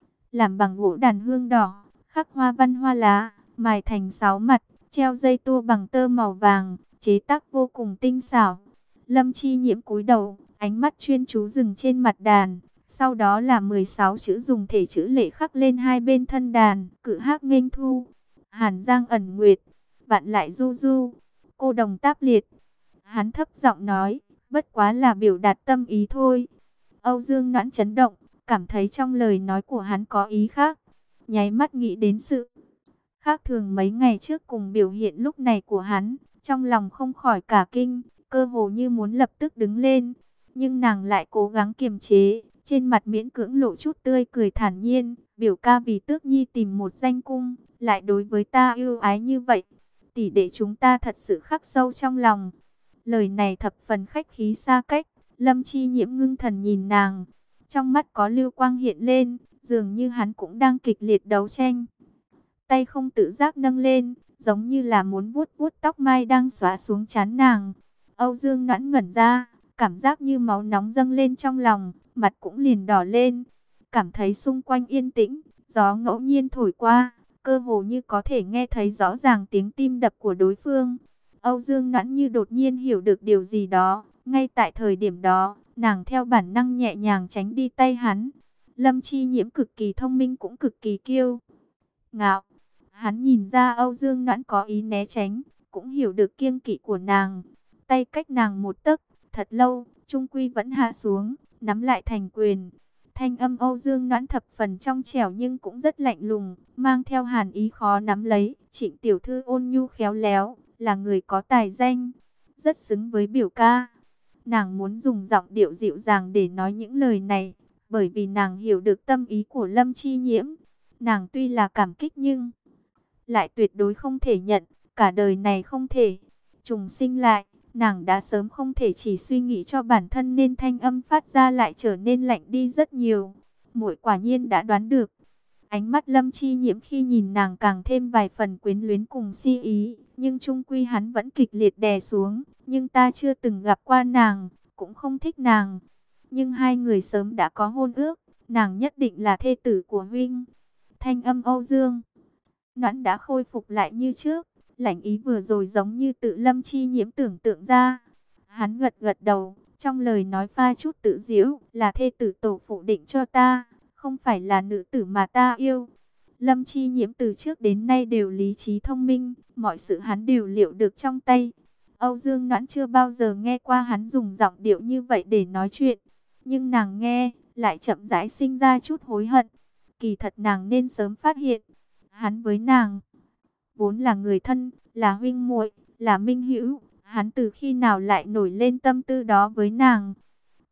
làm bằng gỗ đàn hương đỏ, khắc hoa văn hoa lá, mài thành sáu mặt, treo dây tua bằng tơ màu vàng, chế tác vô cùng tinh xảo. Lâm Chi Nhiễm cúi đầu, ánh mắt chuyên chú dừng trên mặt đàn, sau đó là mười sáu chữ dùng thể chữ lệ khắc lên hai bên thân đàn, cự hác nghênh thu, hàn giang ẩn nguyệt, vạn lại du du, cô đồng táp liệt. Hắn thấp giọng nói, bất quá là biểu đạt tâm ý thôi. Âu Dương Noãn chấn động, cảm thấy trong lời nói của hắn có ý khác, nháy mắt nghĩ đến sự khác thường mấy ngày trước cùng biểu hiện lúc này của hắn, trong lòng không khỏi cả kinh, cơ hồ như muốn lập tức đứng lên, nhưng nàng lại cố gắng kiềm chế, trên mặt miễn cưỡng lộ chút tươi cười thản nhiên, biểu ca vì Tước Nhi tìm một danh cung, lại đối với ta yêu ái như vậy, tỷ đệ chúng ta thật sự khắc sâu trong lòng. Lời này thập phần khách khí xa cách, Lâm Chi Nhiễm ngưng thần nhìn nàng, trong mắt có lưu quang hiện lên, dường như hắn cũng đang kịch liệt đấu tranh. Tay không tự giác nâng lên, giống như là muốn vuốt vuốt tóc mai đang xóa xuống trán nàng. Âu Dương Noãn ngẩn ra, cảm giác như máu nóng dâng lên trong lòng, mặt cũng liền đỏ lên. Cảm thấy xung quanh yên tĩnh, gió ngẫu nhiên thổi qua, cơ hồ như có thể nghe thấy rõ ràng tiếng tim đập của đối phương. Âu Dương Noãn như đột nhiên hiểu được điều gì đó, ngay tại thời điểm đó, nàng theo bản năng nhẹ nhàng tránh đi tay hắn. Lâm Chi Nhiễm cực kỳ thông minh cũng cực kỳ kiêu ngạo. Hắn nhìn ra Âu Dương Noãn có ý né tránh, cũng hiểu được kiêng kỵ của nàng. Tay cách nàng một tấc, thật lâu, trung quy vẫn hạ xuống, nắm lại thành quyền. Thanh âm Âu Dương Noãn thập phần trong trẻo nhưng cũng rất lạnh lùng, mang theo hàn ý khó nắm lấy. Trịnh tiểu thư ôn nhu khéo léo, là người có tài danh, rất xứng với biểu ca. Nàng muốn dùng giọng điệu dịu dàng để nói những lời này, bởi vì nàng hiểu được tâm ý của Lâm Chi Nhiễm. Nàng tuy là cảm kích nhưng lại tuyệt đối không thể nhận, cả đời này không thể trùng sinh lại. Nàng đã sớm không thể chỉ suy nghĩ cho bản thân nên thanh âm phát ra lại trở nên lạnh đi rất nhiều. Muội quả nhiên đã đoán được. Ánh mắt Lâm Chi Nhiễm khi nhìn nàng càng thêm vài phần quyến luyến cùng si ý, nhưng chung quy hắn vẫn kịch liệt đè xuống. Nhưng ta chưa từng gặp qua nàng, cũng không thích nàng. Nhưng hai người sớm đã có hôn ước, nàng nhất định là thê tử của huynh. Thanh âm Âu Dương Noãn đã khôi phục lại như trước, lãnh ý vừa rồi giống như tự Lâm Chi Nhiễm tưởng tượng ra. Hắn gật gật đầu, trong lời nói pha chút tự giễu, là thê tử tổ phụ định cho ta, không phải là nữ tử mà ta yêu. Lâm Chi Nhiễm từ trước đến nay đều lý trí thông minh, mọi sự hắn đều liệu được trong tay. Âu Dương Noãn chưa bao giờ nghe qua hắn dùng giọng điệu như vậy để nói chuyện, nhưng nàng nghe, lại chậm rãi sinh ra chút hối hận. Kỳ thật nàng nên sớm phát hiện, hắn với nàng vốn là người thân, là huynh muội, là minh hữu, hắn từ khi nào lại nổi lên tâm tư đó với nàng.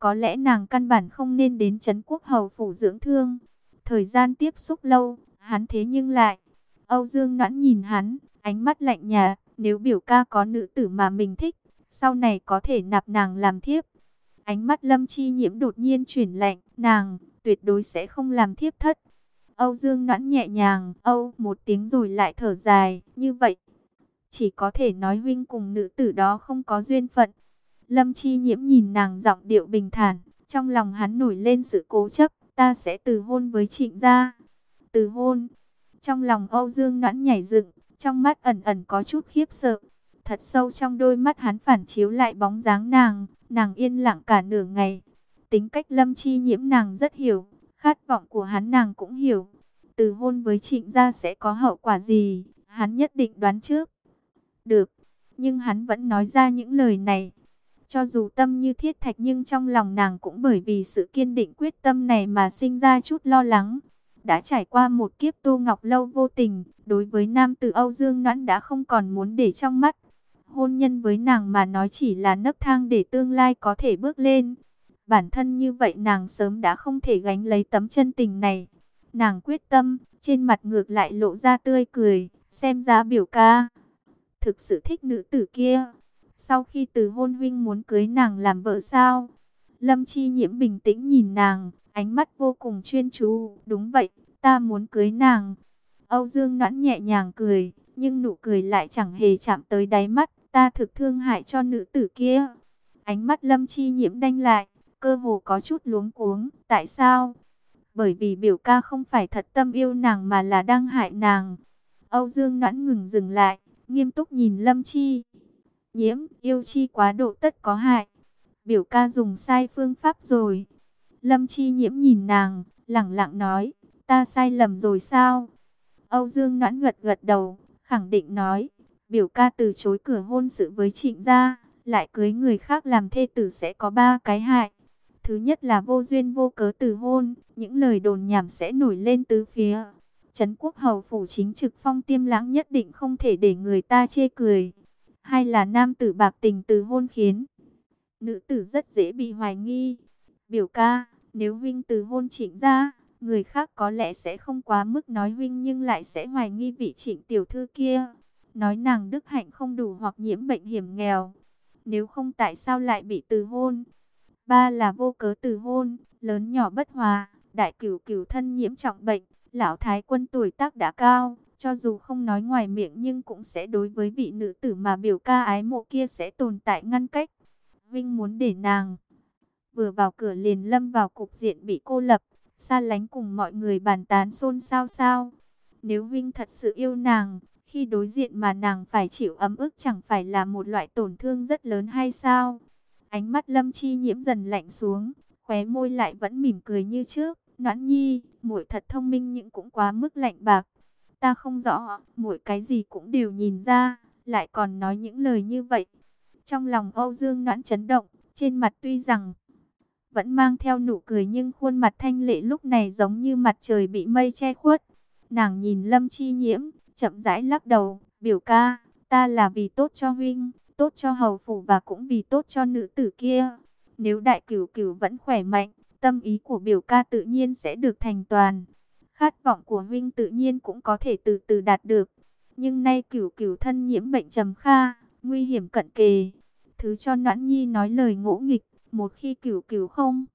có lẽ nàng căn bản không nên đến Trấn Quốc Hầu phủ dưỡng thương. Thời gian tiếp xúc lâu, hắn thế nhưng lại. Âu Dương Noãn nhìn hắn, ánh mắt lạnh nhạt, nếu biểu ca có nữ tử mà mình thích, sau này có thể nạp nàng làm thiếp. Ánh mắt Lâm Chi Nhiễm đột nhiên chuyển lạnh, nàng tuyệt đối sẽ không làm thiếp thất. Âu Dương Noãn nhẹ nhàng, âu một tiếng rồi lại thở dài, như vậy. Chỉ có thể nói huynh cùng nữ tử đó không có duyên phận. Lâm Chi Nhiễm nhìn nàng giọng điệu bình thản, trong lòng hắn nổi lên sự cố chấp, ta sẽ từ hôn với Trịnh gia. Từ hôn? Trong lòng Âu Dương Noãn nhảy dựng, trong mắt ẩn ẩn có chút khiếp sợ. Thật sâu trong đôi mắt hắn phản chiếu lại bóng dáng nàng, nàng yên lặng cả nửa ngày. Tính cách Lâm Chi Nhiễm nàng rất hiểu, khát vọng của hắn nàng cũng hiểu. Từ hôn với Trịnh gia sẽ có hậu quả gì, hắn nhất định đoán trước. Được, nhưng hắn vẫn nói ra những lời này. Cho dù tâm như thiết thạch nhưng trong lòng nàng cũng bởi vì sự kiên định quyết tâm này mà sinh ra chút lo lắng. Đã trải qua một kiếp Tô Ngọc Lâu vô tình, đối với nam tử Âu Dương Noãn đã không còn muốn để trong mắt. Hôn nhân với nàng mà nói chỉ là nấc thang để tương lai có thể bước lên. Bản thân như vậy nàng sớm đã không thể gánh lấy tấm chân tình này. Nàng quyết tâm, trên mặt ngược lại lộ ra tươi cười, xem ra biểu ca thực sự thích nữ tử kia. Sau khi từ hôn huynh muốn cưới nàng làm vợ sao? Lâm Chi Nhiễm bình tĩnh nhìn nàng, ánh mắt vô cùng chuyên chú. Đúng vậy, ta muốn cưới nàng. Âu Dương Noãn nhẹ nhàng cười, nhưng nụ cười lại chẳng hề chạm tới đáy mắt. Ta thực thương hại cho nữ tử kia. Ánh mắt Lâm Chi Nhiễm đanh lại, cơ hồ có chút luống cuống. Tại sao? Bởi vì biểu ca không phải thật tâm yêu nàng mà là đang hại nàng. Âu Dương Noãn ngừng dừng lại, nghiêm túc nhìn Lâm Chi Nhiễm, yêu chi quá độ tất có hại. Biểu ca dùng sai phương pháp rồi. Lâm Chi Nhiễm nhìn nàng, lẳng lặng nói, ta sai lầm rồi sao? Âu Dương Noãn gật gật đầu, khẳng định nói, biểu ca từ chối cửa hôn sự với Trịnh gia, lại cưới người khác làm thê tử sẽ có ba cái hại. Thứ nhất là vô duyên vô cớ từ hôn, những lời đồn nhảm sẽ nổi lên tứ phía. Trấn Quốc Hầu phủ chính trực Phong Tiêm Lãng nhất định không thể để người ta chê cười. Hai là nam tử bạc tình từ hôn khiến nữ tử rất dễ bị hoài nghi. Biểu ca, nếu huynh từ hôn Trịnh gia, người khác có lẽ sẽ không quá mức nói huynh nhưng lại sẽ hoài nghi vị Trịnh tiểu thư kia. Nói nàng đức hạnh không đủ hoặc nhiễm bệnh hiểm nghèo. Nếu không tại sao lại bị từ hôn? Ba là vô cớ từ hôn, lớn nhỏ bất hòa, đại cửu cửu thân nhiễm trọng bệnh. Lão thái quân tuổi tác đã cao, cho dù không nói ngoài miệng nhưng cũng sẽ đối với vị nữ tử mà biểu ca ái mộ kia sẽ tồn tại ngăn cách. Vinh muốn để nàng vừa vào cửa liền lâm vào cục diện bị cô lập, xa lánh cùng mọi người bàn tán xôn xao sao. Nếu Vinh thật sự yêu nàng, khi đối diện mà nàng phải chịu ấm ức chẳng phải là một loại tổn thương rất lớn hay sao? Ánh mắt Lâm Chi Nhiễm dần lạnh xuống, khóe môi lại vẫn mỉm cười như trước. Noãn nhi, muội thật thông minh nhưng cũng quá mức lạnh bạc. Ta không rõ, muội cái gì cũng đều nhìn ra, lại còn nói những lời như vậy. Trong lòng Âu Dương Noãn chấn động, trên mặt tuy rằng vẫn mang theo nụ cười nhưng khuôn mặt thanh lệ lúc này giống như mặt trời bị mây che khuất. Nàng nhìn Lâm Chi Nhiễm, chậm rãi lắc đầu, biểu ca, ta là vì tốt cho huynh, tốt cho hầu phủ và cũng vì tốt cho nữ tử kia. Nếu đại cửu cửu vẫn khỏe mạnh, tâm ý của biểu ca tự nhiên sẽ được thành toàn. Khát vọng của huynh tự nhiên cũng có thể từ từ đạt được. Nhưng nay cửu cửu thân nhiễm bệnh trầm kha, nguy hiểm cận kề. Thứ cho Noãn nhi nói lời ngỗ nghịch, một khi cửu cửu không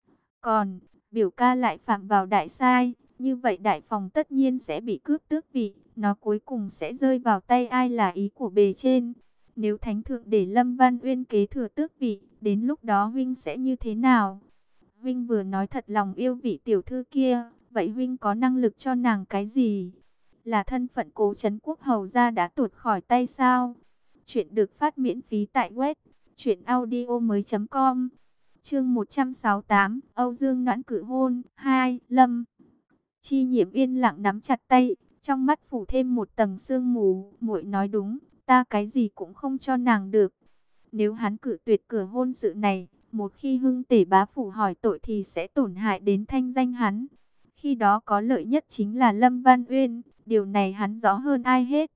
còn, biểu ca lại phạm vào đại sai, như vậy đại phòng tất nhiên sẽ bị cướp tước vị, nó cuối cùng sẽ rơi vào tay ai là ý của bề trên. Nếu thánh thượng để Lâm Văn Uyên kế thừa tước vị, đến lúc đó huynh sẽ như thế nào? Huynh vừa nói thật lòng yêu vị tiểu thư kia, vậy huynh có năng lực cho nàng cái gì? Là thân phận Cố Trấn Quốc hầu gia đã tuột khỏi tay sao? Chuyện được phát miễn phí tại web truyện audio mới chấm com. Chương một trăm sáu mươi tám, Âu Dương Noãn cự hôn hai, Lâm Chi Nhiễm yên lặng nắm chặt tay, trong mắt phủ thêm một tầng sương mù. Muội nói đúng, ta cái gì cũng không cho nàng được. Nếu hắn cự tuyệt cửa hôn sự này, một khi Hưng Tể bá phủ hỏi tội thì sẽ tổn hại đến thanh danh hắn. Khi đó có lợi nhất chính là Lâm Văn Uyên, điều này hắn rõ hơn ai hết.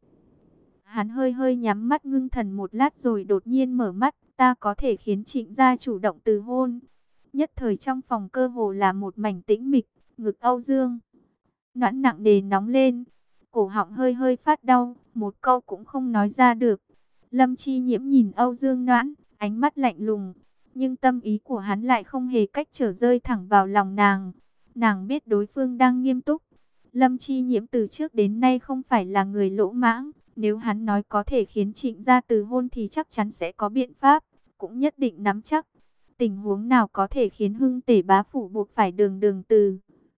Hắn hơi hơi nhắm mắt ngưng thần một lát rồi đột nhiên mở mắt, ta có thể khiến Trịnh gia chủ động từ hôn. Nhất thời trong phòng cơ hồ là một mảnh tĩnh mịch, ngực Âu Dương Noãn nặng nề nóng lên, cổ họng hơi hơi phát đau, một câu cũng không nói ra được. Lâm Chi Nhiễm nhìn Âu Dương Noãn, ánh mắt lạnh lùng, nhưng tâm ý của hắn lại không hề cách trở, rơi thẳng vào lòng nàng. Nàng biết đối phương đang nghiêm túc. Lâm Chi Nhiễm từ trước đến nay không phải là người lỗ mãng, nếu hắn nói có thể khiến Trịnh gia từ hôn thì chắc chắn sẽ có biện pháp, cũng nhất định nắm chắc. Tình huống nào có thể khiến Hưng Tể bá phủ buộc phải đường đường từ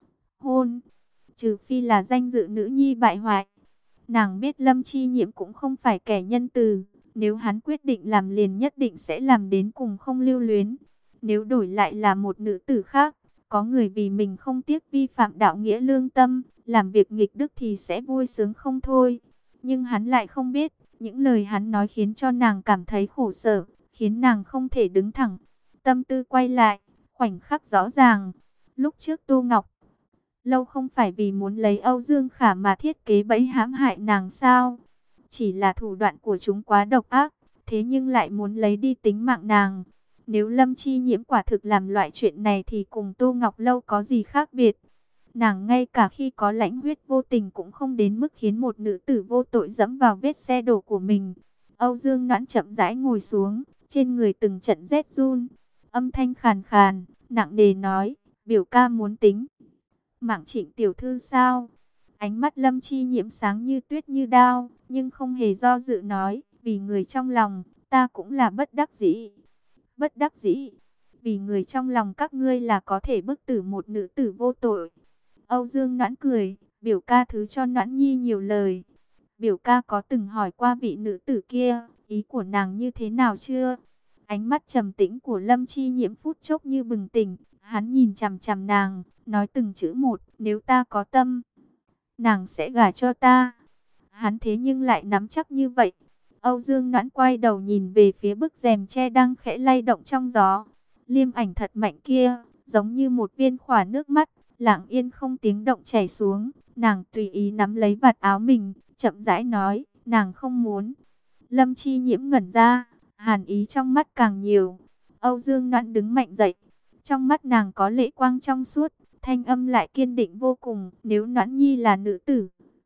hôn, trừ phi là danh dự nữ nhi bại hoại. Nàng biết Lâm Chi Nhiễm cũng không phải kẻ nhân từ, nếu hắn quyết định làm liền nhất định sẽ làm đến cùng, không lưu luyến. Nếu đổi lại là một nữ tử khác, có người vì mình không tiếc vi phạm đạo nghĩa lương tâm, làm việc nghịch đức thì sẽ vui sướng không thôi. Nhưng hắn lại không biết, những lời hắn nói khiến cho nàng cảm thấy khổ sở, khiến nàng không thể đứng thẳng. Tâm tư quay lại, khoảnh khắc rõ ràng. Lúc trước Tô Ngọc Lâu không phải vì muốn lấy Âu Dương Khả mà thiết kế bẫy hãm hại nàng sao? Chỉ là thủ đoạn của chúng quá độc ác, thế nhưng lại muốn lấy đi tính mạng nàng. Nếu Lâm Chi Nhiễm quả thực làm loại chuyện này thì cùng Tô Ngọc Lâu có gì khác biệt? Nàng ngay cả khi có lãnh huyết vô tình cũng không đến mức khiến một nữ tử vô tội dẫm vào vết xe đổ của mình. Âu Dương Noãn chậm rãi ngồi xuống, trên người từng trận rét run. Âm thanh khàn khàn, nặng nề nói, biểu ca muốn tính mạng Trịnh tiểu thư sao? Ánh mắt Lâm Chi Nhiễm sáng như tuyết như đao, nhưng không hề do dự nói, vì người trong lòng, ta cũng là bất đắc dĩ. Bất đắc dĩ, vì người trong lòng các ngươi là có thể bức tử một nữ tử vô tội. Âu Dương Noãn cười, biểu ca thứ cho Noãn Nhi nhiều lời. Biểu ca có từng hỏi qua vị nữ tử kia, ý của nàng như thế nào chưa? Ánh mắt trầm tĩnh của Lâm Chi Nhiễm phút chốc như bừng tỉnh, hắn nhìn chằm chằm nàng, nói từng chữ một, nếu ta có tâm, nàng sẽ gả cho ta. Hắn thế nhưng lại nắm chắc như vậy. Âu Dương Noãn quay đầu nhìn về phía bức rèm tre đang khẽ lay động trong gió. Liêm ảnh thật mạnh kia, giống như một viên khỏa nước mắt, lặng yên không tiếng động chảy xuống. Nàng tùy ý nắm lấy vạt áo mình, chậm rãi nói, nàng không muốn. Lâm Chi Nhiễm ngẩn ra, hàn ý trong mắt càng nhiều. Âu Dương Noãn đứng mạnh dậy, trong mắt nàng có lệ quang trong suốt, thanh âm lại kiên định vô cùng. Nếu Noãn Nhi là nữ tử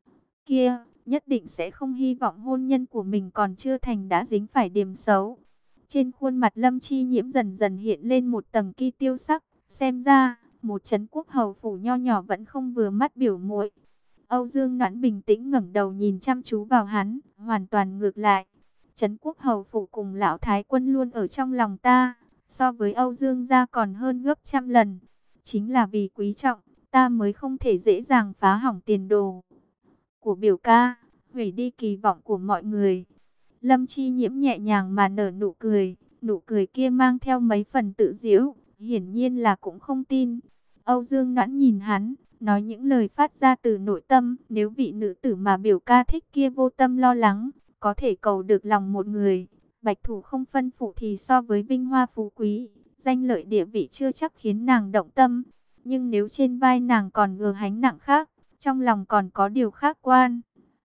kia, nhất định sẽ không hy vọng hôn nhân của mình còn chưa thành đã dính phải điểm xấu. Trên khuôn mặt Lâm Chi Nhiễm dần dần hiện lên một tầng ki tiêu sắc, xem ra một trấn quốc hầu phủ nho nhỏ vẫn không vừa mắt biểu muội. Âu Dương Noãn bình tĩnh ngẩng đầu nhìn chăm chú vào hắn, hoàn toàn ngược lại. Trấn quốc hầu phủ cùng lão thái quân luôn ở trong lòng ta, so với Âu Dương gia còn hơn gấp trăm lần. Chính là vì quý trọng, ta mới không thể dễ dàng phá hỏng tiền đồ của biểu ca, hủy đi kỳ vọng của mọi người. Lâm Chi Nhiễm nhẹ nhàng mà nở nụ cười, nụ cười kia mang theo mấy phần tự giễu, hiển nhiên là cũng không tin. Âu Dương Noãn nhìn hắn, nói những lời phát ra từ nội tâm, nếu vị nữ tử mà biểu ca thích kia vô tâm lo lắng, có thể cầu được lòng một người, bạch thủ không phân phụ thì so với vinh hoa phú quý, danh lợi địa vị chưa chắc khiến nàng động tâm. Nhưng nếu trên vai nàng còn gờ gánh nặng khác, trong lòng còn có điều khác quan